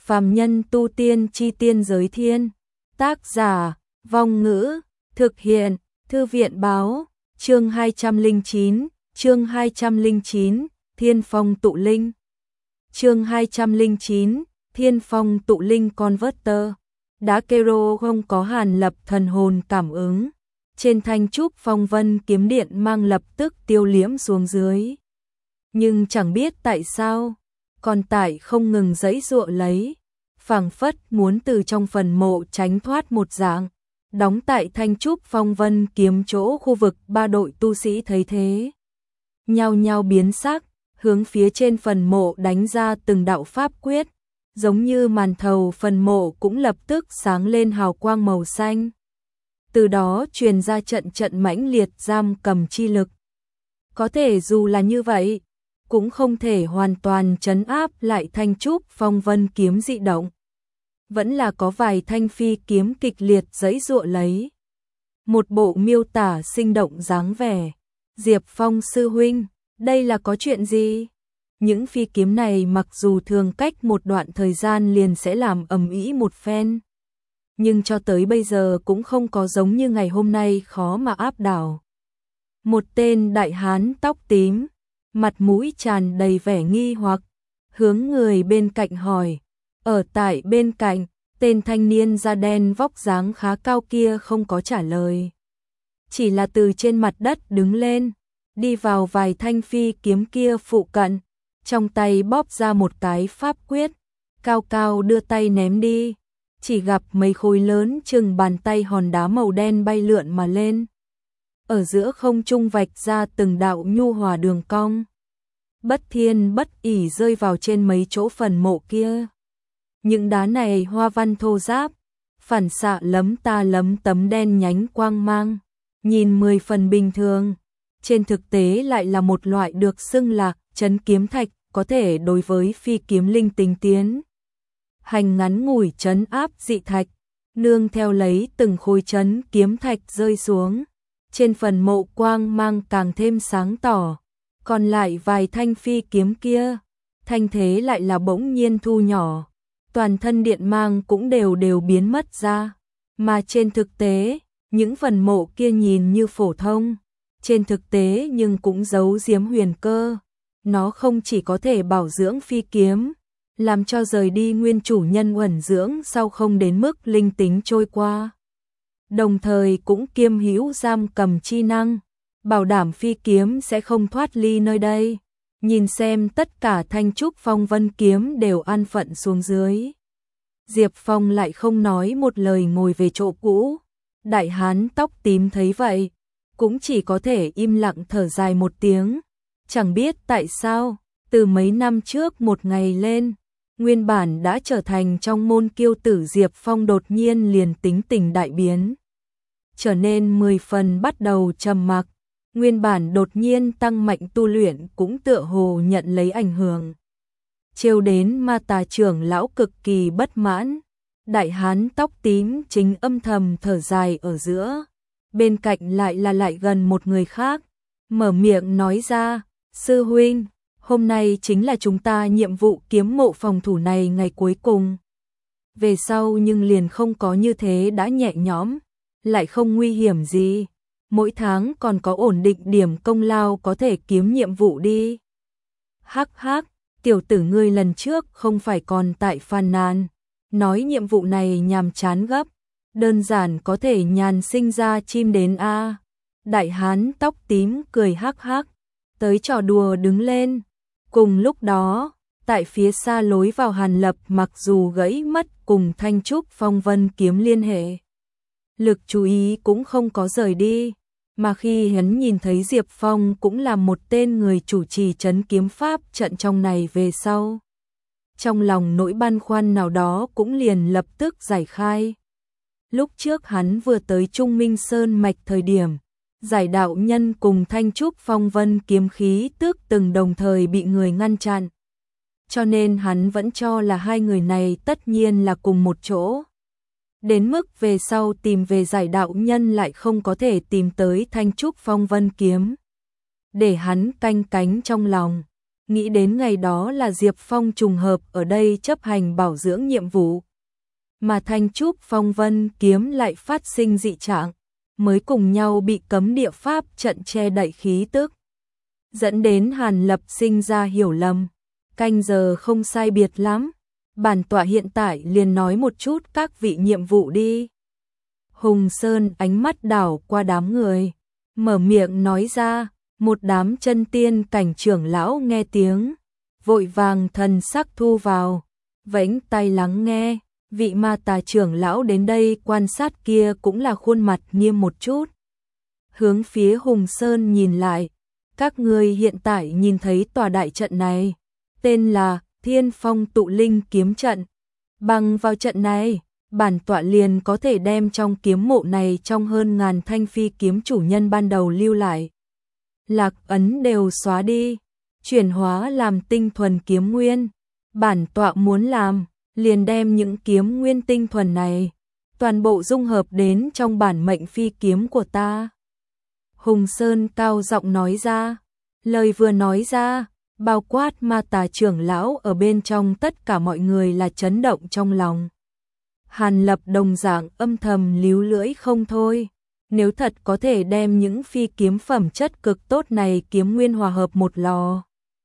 Phàm nhân tu tiên chi tiên giới thiên. Tác giả, Vong Ngữ, thực hiện, Thư viện báo, chương 209, Thiên Phong Tụ Linh. Chương 209, Thiên Phong Tụ Linh Converter. Đá Kero không có Hàn Lập thần hồn cảm ứng. Trên thanh trúc phong vân kiếm điện mang lập tức tiêu liễm xuống dưới. Nhưng chẳng biết tại sao, còn tại không ngừng giãy giụa lấy, phảng phất muốn từ trong phần mộ tránh thoát một dạng. Đóng tại thanh trúc phong vân kiếm chỗ khu vực ba đội tu sĩ thấy thế, nhao nhao biến sắc, hướng phía trên phần mộ đánh ra từng đạo pháp quyết, giống như màn thầu phần mộ cũng lập tức sáng lên hào quang màu xanh. Từ đó truyền ra trận trận mãnh liệt giam cầm chi lực. Có thể dù là như vậy, cũng không thể hoàn toàn trấn áp lại thanh trúc phong vân kiếm dị động. Vẫn là có vài thanh phi kiếm kịch liệt giãy giụa lấy. Một bộ miêu tả sinh động dáng vẻ. Diệp Phong sư huynh, đây là có chuyện gì? Những phi kiếm này mặc dù thường cách một đoạn thời gian liền sẽ làm ầm ĩ một phen, nhưng cho tới bây giờ cũng không có giống như ngày hôm nay khó mà áp đảo. Một tên đại hán tóc tím, mặt mũi tràn đầy vẻ nghi hoặc, hướng người bên cạnh hỏi. Ở tại bên cạnh, tên thanh niên da đen vóc dáng khá cao kia không có trả lời. Chỉ là từ trên mặt đất đứng lên, đi vào vài thanh phi kiếm kia phụ cận, trong tay bóp ra một cái pháp quyết, cao cao đưa tay ném đi. Chỉ gặp mấy khối lớn chừng bàn tay hòn đá màu đen bay lượn mà lên. Ở giữa không trung vạch ra từng đạo nhu hòa đường cong. Bất thiên bất ỷ rơi vào trên mấy chỗ phần mộ kia. Những đá này hoa văn thô ráp, phản xạ lấm ta lấm tấm đen nhánh quang mang, nhìn 10 phần bình thường. Trên thực tế lại là một loại được xưng là trấn kiếm thạch, có thể đối với phi kiếm linh tinh tiến hành ngắn ngủi trấn áp dị thạch, nương theo lấy từng khối trấn kiếm thạch rơi xuống. Trên phần mộ quang mang càng thêm sáng tỏ, còn lại vài thanh phi kiếm kia, thanh thế lại là bỗng nhiên thu nhỏ, toàn thân điện mang cũng đều biến mất ra, mà trên thực tế, những phần mộ kia nhìn như phổ thông, trên thực tế nhưng cũng giấu giếm huyền cơ. Nó không chỉ có thể bảo dưỡng phi kiếm, làm cho rời đi nguyên chủ nhân uẩn dưỡng sau không đến mức linh tính trôi qua, đồng thời cũng kiêm hữu giam cầm chi năng, bảo đảm phi kiếm sẽ không thoát ly nơi đây. Nhìn xem tất cả thanh trúc phong vân kiếm đều an phận xuống dưới, Diệp Phong lại không nói một lời ngồi về chỗ cũ. Đại hán tóc tím thấy vậy, cũng chỉ có thể im lặng thở dài một tiếng. Chẳng biết tại sao, từ mấy năm trước một ngày lên, nguyên bản đã trở thành trong môn kiêu tử Diệp Phong đột nhiên liền tính tình đại biến, trở nên 10 phần bắt đầu trầm mặc. Nguyên bản đột nhiên tăng mạnh tu luyện cũng tựa hồ nhận lấy ảnh hưởng, trêu đến ma tà trưởng lão cực kỳ bất mãn. Đại hán tóc tím chính âm thầm thở dài ở giữa, bên cạnh lại gần một người khác, mở miệng nói ra. Sư huynh, hôm nay chính là chúng ta nhiệm vụ kiếm mộ phòng thủ này ngày cuối cùng. Về sau nhưng liền không có như thế đã nhẹ nhõm, lại không nguy hiểm gì. Mỗi tháng còn có ổn định điểm công lao có thể kiếm nhiệm vụ đi. Hắc hắc, tiểu tử ngươi lần trước không phải còn tại phàn nàn, nói nhiệm vụ này nhàm chán gấp, đơn giản có thể nhàn sinh ra chim đến a. Đại hán tóc tím cười hắc hắc, tới trò đùa đứng lên. Cùng lúc đó, tại phía xa lối vào Hàn Lập mặc dù gãy mất cùng thanh trúc phong vân kiếm liên hệ, lực chú ý cũng không có rời đi, mà khi hắn nhìn thấy Diệp Phong cũng là một tên người chủ trì trấn kiếm pháp trận trong này về sau, trong lòng nỗi băn khoăn nào đó cũng liền lập tức giải khai. Lúc trước hắn vừa tới Trung Minh Sơn mạch thời điểm, Giải đạo nhân cùng thanh trúc phong vân kiếm khí tước từng đồng thời bị người ngăn chặn, cho nên hắn vẫn cho là hai người này tất nhiên là cùng một chỗ. Đến mức về sau tìm về giải đạo nhân lại không có thể tìm tới thanh trúc phong vân kiếm, để hắn canh cánh trong lòng. nghĩ đến ngày đó là Diệp Phong trùng hợp ở đây chấp hành bảo dưỡng nhiệm vụ. Mà thanh trúc phong vân kiếm lại phát sinh dị trạng, mới cùng nhau bị cấm địa pháp trận che đậy khí tức. Dẫn đến Hàn Lập sinh ra hiểu lầm, canh giờ không sai biệt lắm. Bản tọa hiện tại liền nói một chút các vị nhiệm vụ đi. Hùng Sơn ánh mắt đảo qua đám người, mở miệng nói ra, một đám chân tiên cảnh trưởng lão nghe tiếng, vội vàng thần sắc thu vào, vẫy tay lắng nghe, vị ma tà trưởng lão đến đây quan sát kia cũng là khuôn mặt nghiêm một chút. Hướng phía Hùng Sơn nhìn lại, các ngươi hiện tại nhìn thấy tòa đại trận này, tên là Thiên Phong Tụ Linh kiếm trận. Bằng vào trận này, bản tọa liền có thể đem trong kiếm mộ này trong hơn ngàn thanh phi kiếm chủ nhân ban đầu lưu lại lạc ấn đều xóa đi, chuyển hóa làm tinh thuần kiếm nguyên. Bản tọa muốn làm, liền đem những kiếm nguyên tinh thuần này toàn bộ dung hợp đến trong bản mệnh phi kiếm của ta. Hùng Sơn cao giọng nói ra, lời vừa nói ra, bao quát ma tà trưởng lão ở bên trong tất cả mọi người là chấn động trong lòng. Hàn Lập đồng dạng âm thầm líu lưỡi không thôi, nếu thật có thể đem những phi kiếm phẩm chất cực tốt này kiếm nguyên hòa hợp một lò,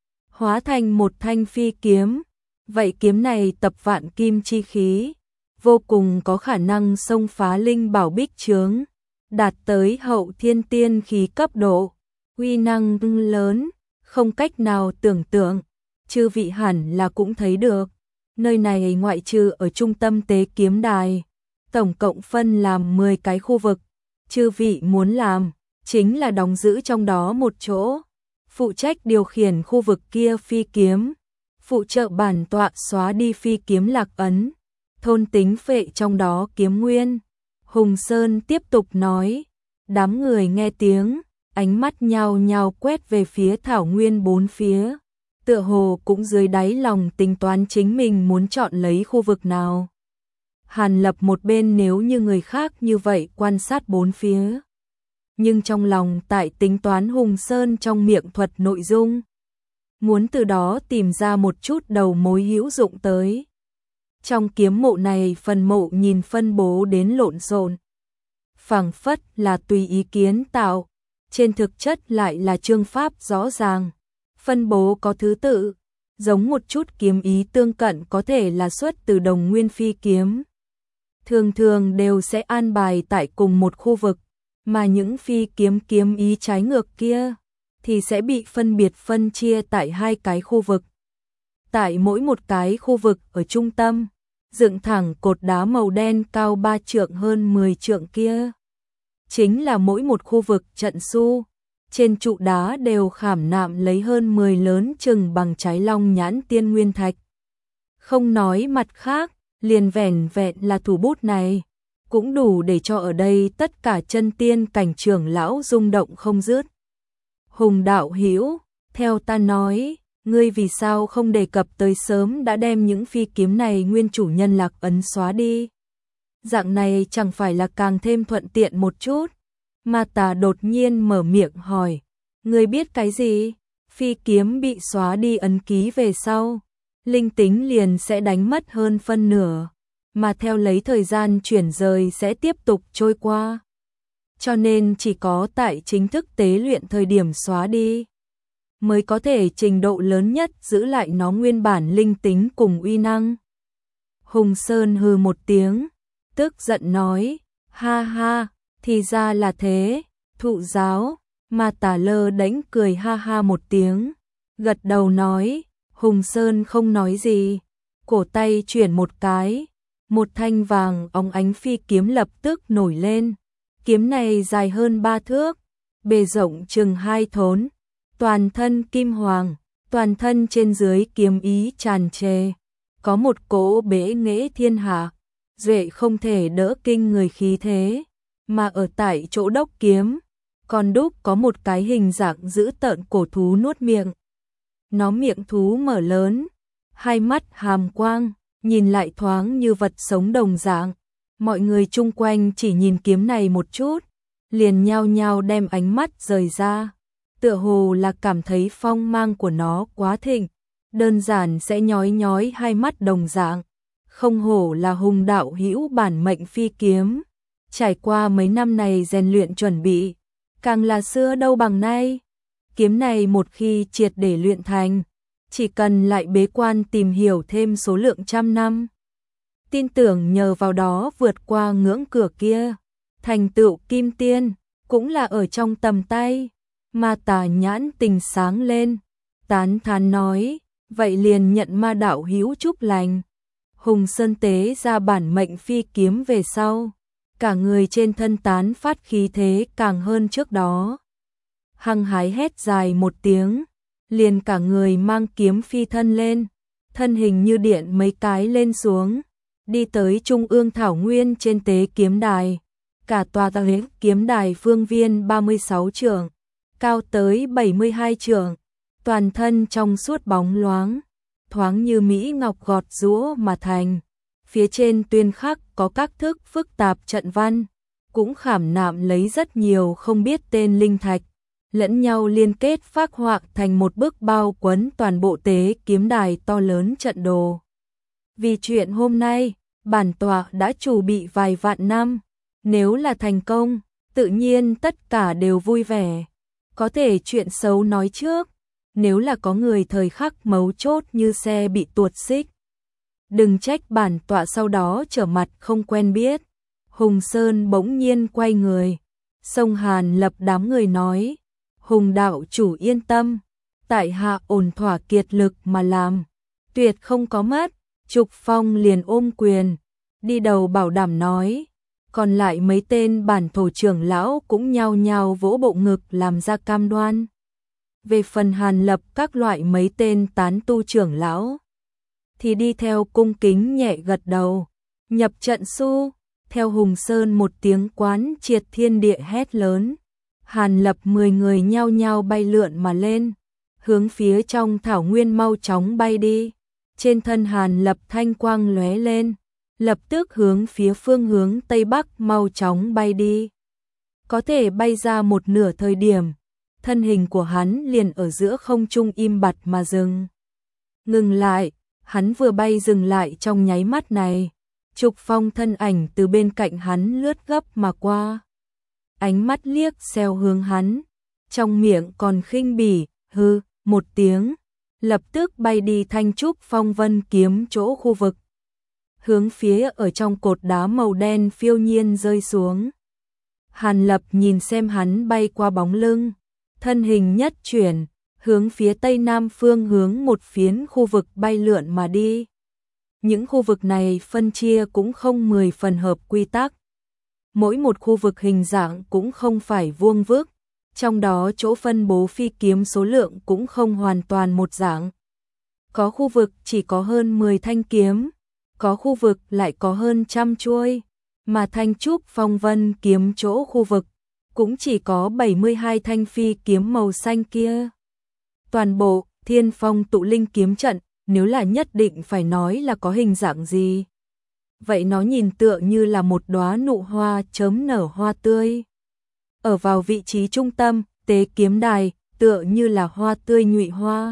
hóa thành một thanh phi kiếm, vậy kiếm này tập vạn kim chi khí, vô cùng có khả năng xông phá linh bảo bích chướng, đạt tới hậu thiên tiên khí cấp độ, uy năng lớn, không cách nào tưởng tượng, chư vị hẳn là cũng thấy được. Nơi này ngoại trừ ở trung tâm tế kiếm đài, tổng cộng phân làm 10 cái khu vực, chư vị muốn làm, chính là đóng giữ trong đó một chỗ, phụ trách điều khiển khu vực kia phi kiếm, phụ trợ bản tọa xóa đi phi kiếm lạc ấn, thôn tính phệ trong đó kiếm nguyên. Hùng Sơn tiếp tục nói, đám người nghe tiếng, ánh mắt nhao nhao quét về phía thảo nguyên bốn phía, tựa hồ cũng dưới đáy lòng tính toán chính mình muốn chọn lấy khu vực nào. Hàn Lập một bên nếu như người khác như vậy quan sát bốn phía, nhưng trong lòng tại tính toán Hùng Sơn trong miệng thuật nội dung, muốn từ đó tìm ra một chút đầu mối hữu dụng tới. Trong kiếm mộ này phần mộ nhìn phân bố đến lộn xộn, phảng phất là tùy ý kiến tạo, trên thực chất lại là chương pháp rõ ràng, phân bố có thứ tự, giống một chút kiếm ý tương cận có thể là xuất từ đồng nguyên phi kiếm. Thường thường đều sẽ an bài tại cùng một khu vực, mà những phi kiếm kiếm ý trái ngược kia thì sẽ bị phân biệt phân chia tại hai cái khu vực. Tại mỗi một cái khu vực ở trung tâm, dựng thẳng cột đá màu đen cao 3 trượng hơn 10 trượng kia, chính là mỗi một khu vực trận su. Trên trụ đá đều khảm nạm lấy hơn 10 lớn chừng bằng trái long nhãn tiên nguyên thạch. Không nói mặt khác, liền vẻn vẹn là thủ bút này, cũng đủ để cho ở đây tất cả chân tiên cảnh trưởng lão rung động không dứt. Hùng đạo hữu, theo ta nói, ngươi vì sao không đề cập tới sớm đã đem những phi kiếm này nguyên chủ nhân lạc ấn xóa đi? Dạng này chẳng phải là càng thêm thuận tiện một chút? Ma tà đột nhiên mở miệng hỏi, ngươi biết cái gì? Phi kiếm bị xóa đi ấn ký về sau, linh tính liền sẽ đánh mất hơn phân nửa, mà theo lấy thời gian chuyển rời sẽ tiếp tục trôi qua. Cho nên chỉ có tại chính thức tế luyện thời điểm xóa đi, mới có thể trình độ lớn nhất giữ lại nó nguyên bản linh tính cùng uy năng. Hùng Sơn hừ một tiếng, tức giận nói, ha ha, thì ra là thế, thụ giáo. Ma tà lơ đánh cười ha ha một tiếng, gật đầu nói, Hùng Sơn không nói gì, cổ tay chuyển một cái, một thanh vàng óng ánh phi kiếm lập tức nổi lên. Kiếm này dài hơn 3 thước, bề rộng chừng 2 thốn, toàn thân kim hoàng, toàn thân trên dưới kiếm ý tràn trề, có một cỗ bế nghệ thiên hạ, duệ không thể đỡ kinh người khí thế, mà ở tại chỗ đốc kiếm, còn đúc có một cái hình dạng dữ tợn cổ thú nuốt miệng. Nó miệng thú mở lớn, hai mắt hàm quang, nhìn lại thoáng như vật sống đồng dạng. Mọi người chung quanh chỉ nhìn kiếm này một chút, liền nhao nhao đem ánh mắt rời ra. tựa hồ là cảm thấy phong mang của nó quá thịnh, đơn giản sẽ nhói nhói hai mắt đồng dạng. Không hổ là Hùng đạo hữu bản mệnh phi kiếm, trải qua mấy năm này rèn luyện chuẩn bị, càng là xưa đâu bằng nay. Kiếm này một khi triệt để luyện thành, chỉ cần lại bế quan tìm hiểu thêm số lượng trăm năm, tin tưởng nhờ vào đó vượt qua ngưỡng cửa kia, thành tựu kim tiên, cũng là ở trong tầm tay. Ma Tà nhãn tình sáng lên, tán thán nói, vậy liền nhận Ma đạo hữu chúc lành. Hùng Sơn tế ra bản mệnh phi kiếm về sau, cả người trên thân tán phát khí thế càng hơn trước đó. Hăng hái hét dài một tiếng, liền cả người mang kiếm phi thân lên, thân hình như điện mấy cái lên xuống, đi tới trung ương thảo nguyên trên tế kiếm đài. Cả tòa tế kiếm đài phương viên 36 trượng, cao tới 72 trượng, toàn thân trong suốt bóng loáng, thoáng như mỹ ngọc gọt giũa mà thành. Phía trên tuyên khắc có các thức phức tạp trận văn, cũng khảm nạm lấy rất nhiều không biết tên linh thạch, lẫn nhau liên kết phác họa thành một bức bao quấn toàn bộ tế kiếm đài to lớn trận đồ. Vì chuyện hôm nay, bản tọa đã chuẩn bị vài vạn năm, nếu là thành công, tự nhiên tất cả đều vui vẻ. Có thể chuyện xấu nói trước, nếu là có người thời khắc mấu chốt như xe bị tuột xích, đừng trách bản tọa sau đó trở mặt không quen biết. Hùng Sơn bỗng nhiên quay người, xông Hàn Lập đám người nói, Hùng đạo chủ yên tâm, tại hạ ổn thỏa kiệt lực mà làm, tuyệt không có mất. Trục Phong liền ôm quyền, đi đầu bảo đảm nói, còn lại mấy tên bản thổ trưởng lão cũng nhao nhao vỗ bộ ngực làm ra cam đoan. Về phần Hàn Lập các loại mấy tên tán tu trưởng lão, thì đi theo cung kính nhẹ gật đầu, nhập trận su, theo Hùng Sơn một tiếng quán triệt thiên địa hét lớn. Hàn Lập 10 người nhao nhao bay lượn mà lên, hướng phía trong thảo nguyên mau chóng bay đi. Trên thân Hàn Lập thanh quang lóe lên, lập tức hướng phía phương hướng Tây Bắc mau chóng bay đi. Có thể bay ra một nửa thời điểm, thân hình của hắn liền ở giữa không trung im bặt mà dừng. Ngừng lại, hắn vừa bay dừng lại trong nháy mắt này, Trục Phong thân ảnh từ bên cạnh hắn lướt gấp mà qua. Ánh mắt liếc xéo hướng hắn, trong miệng còn khinh bỉ, hư, một tiếng, lập tức bay đi thanh trúc phong vân kiếm chỗ khu vực. Hướng phía ở trong cột đá màu đen phiêu nhiên rơi xuống. Hàn Lập nhìn xem hắn bay qua bóng lưng, thân hình nhất chuyển, hướng phía tây nam phương hướng một phiến khu vực bay lượn mà đi. Những khu vực này phân chia cũng không 10 phần hợp quy tắc. Mỗi một khu vực hình dạng cũng không phải vuông vức, trong đó chỗ phân bố phi kiếm số lượng cũng không hoàn toàn một dạng. Có khu vực chỉ có hơn 10 thanh kiếm, có khu vực lại có hơn 100 chuôi, mà thanh trúc phong vân kiếm chỗ khu vực cũng chỉ có 72 thanh phi kiếm màu xanh kia. Toàn bộ Thiên Phong tụ linh kiếm trận, nếu là nhất định phải nói là có hình dạng gì, vậy nó nhìn tựa như là một đóa nụ hoa chớm nở hoa tươi. Ở vào vị trí trung tâm, tế kiếm đài, tựa như là hoa tươi nhụy hoa.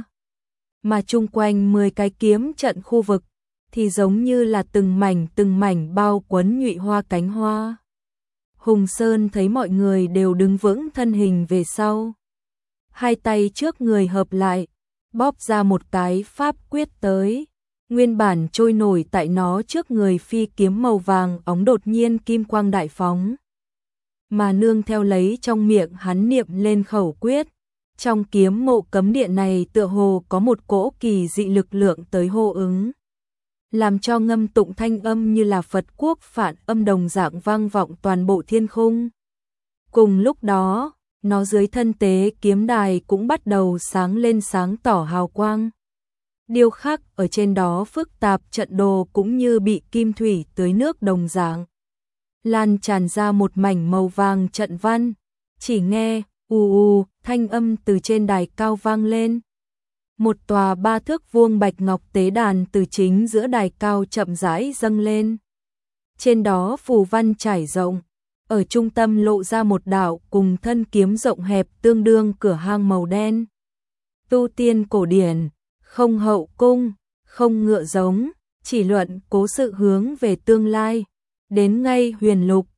Mà chung quanh 10 cái kiếm trận khu vực, thì giống như là từng mảnh bao quấn nhụy hoa cánh hoa. Hùng Sơn thấy mọi người đều đứng vững thân hình về sau. Hai tay trước người hợp lại, bóp ra một cái pháp quyết tới. Nguyên bản trôi nổi tại nó trước người phi kiếm màu vàng óng đột nhiên kim quang đại phóng. Mà nương theo lấy trong miệng hắn niệm lên khẩu quyết. Trong kiếm mộ cấm điện này tựa hồ có một cỗ kỳ dị lực lượng tới hô ứng, làm cho ngâm tụng thanh âm như là Phật quốc phản âm đồng dạng vang vọng toàn bộ thiên khung. Cùng lúc đó, nó dưới thân tế kiếm đài cũng bắt đầu sáng lên sáng tỏ hào quang. Điêu khắc ở trên đó phức tạp trận đồ cũng như bị kim thủy tưới nước đồng dạng, lan tràn ra một mảnh màu vàng trận văn. Chỉ nghe ù ù thanh âm từ trên đài cao vang lên. Một tòa 3 thước vuông bạch ngọc tế đàn từ chính giữa đài cao chậm rãi dâng lên. Trên đó phù văn trải rộng, ở trung tâm lộ ra một đạo cùng thân kiếm rộng hẹp tương đương cửa hang màu đen. Tu tiên cổ điển, không hậu cung, không ngựa giống, chỉ luận cố sự hướng về tương lai. Đến ngay huyền lục,